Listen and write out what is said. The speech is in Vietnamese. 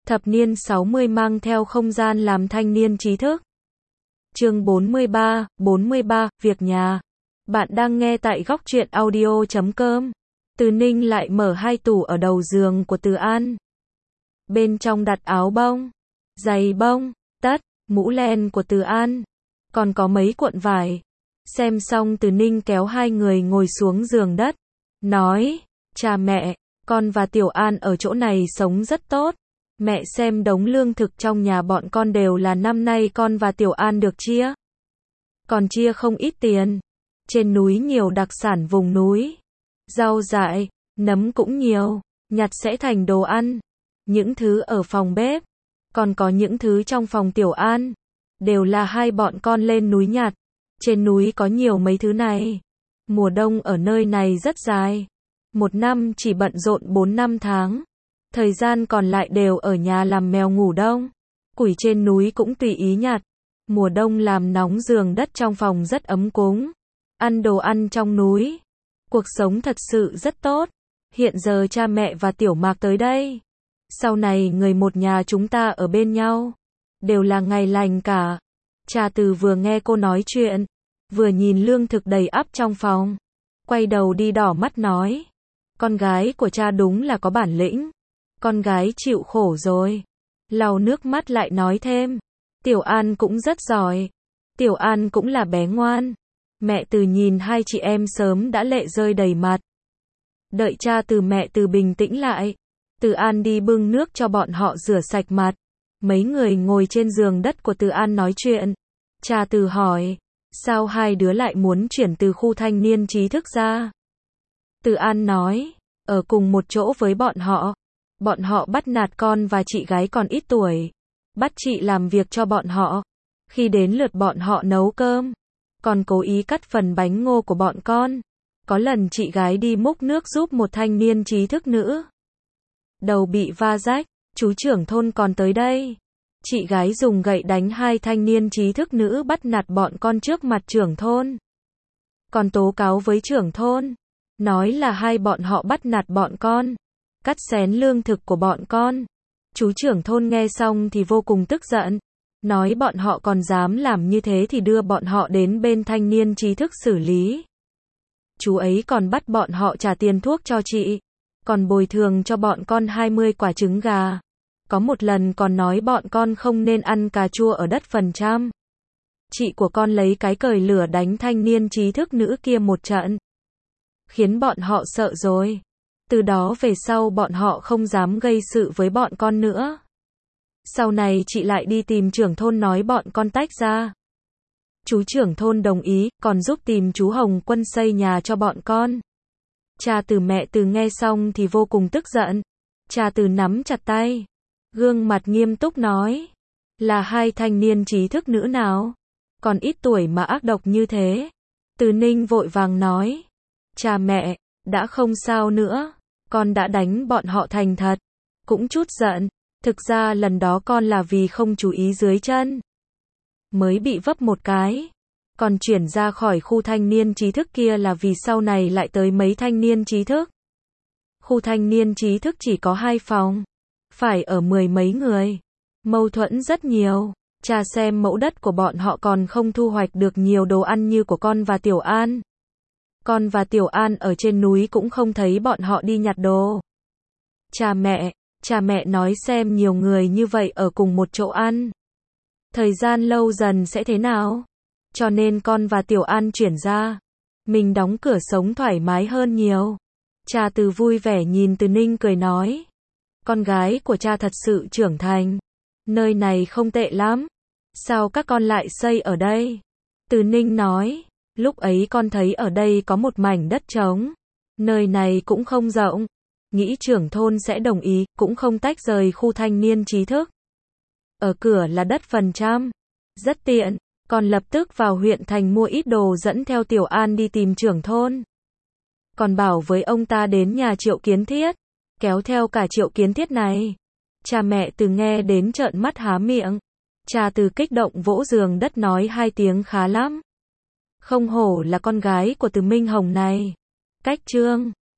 Thập niên 60 mang theo không gian làm thanh niên trí thức. Chương 43, việc nhà. Bạn đang nghe tại góc truyện audio.com. Từ Ninh lại mở hai tủ ở đầu giường của Từ An. Bên trong đặt áo bông, giày bông, tất, mũ len của Từ An. Còn có mấy cuộn vải. Xem xong Từ Ninh kéo hai người ngồi xuống giường đất. Nói, cha mẹ, con và Tiểu An ở chỗ này sống rất tốt. Mẹ xem đống lương thực trong nhà bọn con đều là năm nay con và Tiểu An được chia. Còn chia không ít tiền. Trên núi nhiều đặc sản vùng núi. Rau dại, nấm cũng nhiều. Nhặt sẽ thành đồ ăn. Những thứ ở phòng bếp. Còn có những thứ trong phòng Tiểu An. Đều là hai bọn con lên núi nhặt. Trên núi có nhiều mấy thứ này. Mùa đông ở nơi này rất dài. Một năm chỉ bận rộn 4-5 tháng. Thời gian còn lại đều ở nhà làm mèo ngủ đông. Củi trên núi cũng tùy ý nhặt. Mùa đông làm nóng giường đất trong phòng rất ấm cúng. Ăn đồ ăn trong núi. Cuộc sống thật sự rất tốt. Hiện giờ cha mẹ và Tiểu Mạc tới đây. Sau này người một nhà chúng ta ở bên nhau. Đều là ngày lành cả. Cha Từ vừa nghe cô nói chuyện. Vừa nhìn lương thực đầy ắp trong phòng. Quay đầu đi đỏ mắt nói. Con gái của cha đúng là có bản lĩnh. Con gái chịu khổ rồi. Lau nước mắt lại nói thêm. Tiểu An cũng rất giỏi. Tiểu An cũng là bé ngoan. Mẹ Từ nhìn hai chị em sớm đã lệ rơi đầy mặt. Đợi cha Từ mẹ Từ bình tĩnh lại. Từ An đi bưng nước cho bọn họ rửa sạch mặt. Mấy người ngồi trên giường đất của Từ An nói chuyện. Cha Từ hỏi. Sao hai đứa lại muốn chuyển từ khu thanh niên trí thức ra? Từ An nói. Ở cùng một chỗ với bọn họ. Bọn họ bắt nạt con và chị gái còn ít tuổi. Bắt chị làm việc cho bọn họ. Khi đến lượt bọn họ nấu cơm. Còn cố ý cắt phần bánh ngô của bọn con. Có lần chị gái đi múc nước giúp một thanh niên trí thức nữ. Đầu bị va rách. Chú trưởng thôn còn tới đây. Chị gái dùng gậy đánh hai thanh niên trí thức nữ bắt nạt bọn con trước mặt trưởng thôn. Còn tố cáo với trưởng thôn. Nói là hai bọn họ bắt nạt bọn con. Cắt xén lương thực của bọn con. Chú trưởng thôn nghe xong thì vô cùng tức giận. Nói bọn họ còn dám làm như thế thì đưa bọn họ đến bên thanh niên trí thức xử lý. Chú ấy còn bắt bọn họ trả tiền thuốc cho chị. Còn bồi thường cho bọn con 20 quả trứng gà. Có một lần còn nói bọn con không nên ăn cà chua ở đất phần trăm. Chị của con lấy cái cời lửa đánh thanh niên trí thức nữ kia một trận. Khiến bọn họ sợ rồi. Từ đó về sau bọn họ không dám gây sự với bọn con nữa. Sau này chị lại đi tìm trưởng thôn nói bọn con tách ra. Chú trưởng thôn đồng ý, còn giúp tìm chú Hồng Quân xây nhà cho bọn con. Cha Từ mẹ Từ nghe xong thì vô cùng tức giận. Cha Từ nắm chặt tay. Gương mặt nghiêm túc nói. Là hai thanh niên trí thức nữ nào? Còn ít tuổi mà ác độc như thế. Từ Ninh vội vàng nói. Cha mẹ, đã không sao nữa. Con đã đánh bọn họ thành thật. Cũng chút giận. Thực ra lần đó con là vì không chú ý dưới chân. Mới bị vấp một cái. Còn chuyển ra khỏi khu thanh niên trí thức kia là vì sau này lại tới mấy thanh niên trí thức. Khu thanh niên trí thức chỉ có 2 phòng. Phải ở 10 mấy người. Mâu thuẫn rất nhiều. Cha xem mẫu đất của bọn họ còn không thu hoạch được nhiều đồ ăn như của con và Tiểu An. Con và Tiểu An ở trên núi cũng không thấy bọn họ đi nhặt đồ. Cha mẹ nói xem nhiều người như vậy ở cùng một chỗ ăn. Thời gian lâu dần sẽ thế nào? Cho nên con và Tiểu An chuyển ra. Mình đóng cửa sống thoải mái hơn nhiều. Cha Từ vui vẻ nhìn Từ Ninh cười nói. Con gái của cha thật sự trưởng thành. Nơi này không tệ lắm. Sao các con lại xây ở đây? Từ Ninh nói. Lúc ấy con thấy ở đây có một mảnh đất trống. Nơi này cũng không rộng. Nghĩ trưởng thôn sẽ đồng ý, cũng không tách rời khu thanh niên trí thức. Ở cửa là đất phần trăm. Rất tiện. Con lập tức vào huyện thành mua ít đồ dẫn theo Tiểu An đi tìm trưởng thôn. Còn bảo với ông ta đến nhà Triệu Kiến Thiết. Kéo theo cả Triệu Kiến Thiết này. Cha mẹ Từ nghe đến trợn mắt há miệng. Cha Từ kích động vỗ giường đất nói 2 tiếng khá lắm. Không hổ là con gái của Từ Minh Hồng này. Cách chương